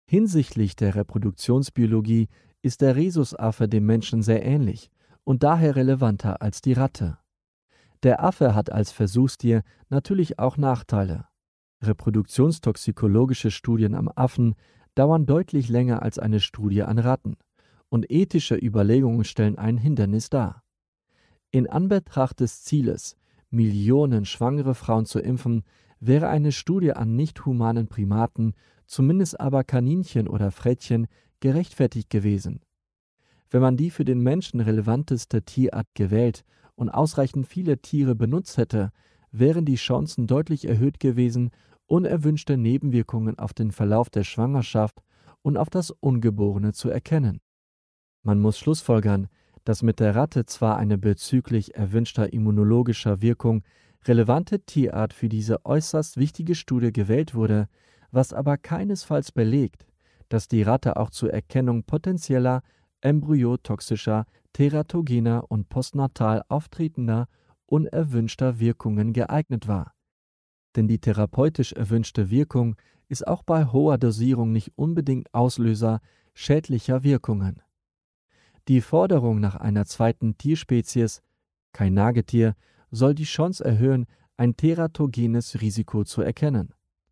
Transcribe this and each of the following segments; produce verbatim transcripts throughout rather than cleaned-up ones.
Hinsichtlich der Reproduktionsbiologie ist der Rhesusaffe dem Menschen sehr ähnlich und daher relevanter als die Ratte. Der Affe hat als Versuchstier natürlich auch Nachteile. Reproduktionstoxikologische Studien am Affen dauern deutlich länger als eine Studie an Ratten und ethische Überlegungen stellen ein Hindernis dar. In Anbetracht des Zieles, Millionen schwangere Frauen zu impfen, wäre eine Studie an nicht-humanen Primaten, zumindest aber Kaninchen oder Frettchen, gerechtfertigt gewesen. Wenn man die für den Menschen relevanteste Tierart gewählt und ausreichend viele Tiere benutzt hätte, wären die Chancen deutlich erhöht gewesen, unerwünschte Nebenwirkungen auf den Verlauf der Schwangerschaft und auf das Ungeborene zu erkennen. Man muss schlussfolgern, dass mit der Ratte zwar eine bezüglich erwünschter immunologischer Wirkung relevante Tierart für diese äußerst wichtige Studie gewählt wurde, was aber keinesfalls belegt, dass die Ratte auch zur Erkennung potenzieller embryotoxischer, teratogener und postnatal auftretender unerwünschter Wirkungen geeignet war. Denn die therapeutisch erwünschte Wirkung ist auch bei hoher Dosierung nicht unbedingt Auslöser schädlicher Wirkungen. Die Forderung nach einer zweiten Tierspezies, kein Nagetier, soll die Chance erhöhen, ein teratogenes Risiko zu erkennen.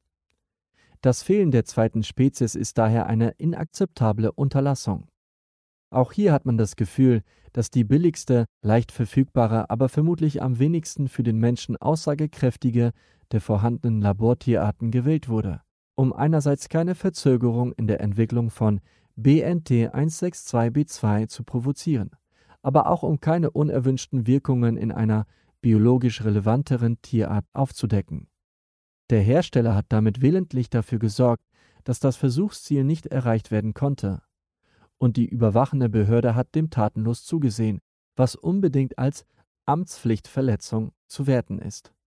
Das Fehlen der zweiten Spezies ist daher eine inakzeptable Unterlassung. Auch hier hat man das Gefühl, dass die billigste, leicht verfügbare, aber vermutlich am wenigsten für den Menschen aussagekräftige der vorhandenen Labortierarten gewählt wurde, um einerseits keine Verzögerung in der Entwicklung von B N T eins sechs zwei B zwei zu provozieren, aber auch um keine unerwünschten Wirkungen in einer biologisch relevanteren Tierart aufzudecken. Der Hersteller hat damit willentlich dafür gesorgt, dass das Versuchsziel nicht erreicht werden konnte. Und die überwachende Behörde hat dem tatenlos zugesehen, was unbedingt als Amtspflichtverletzung zu werten ist.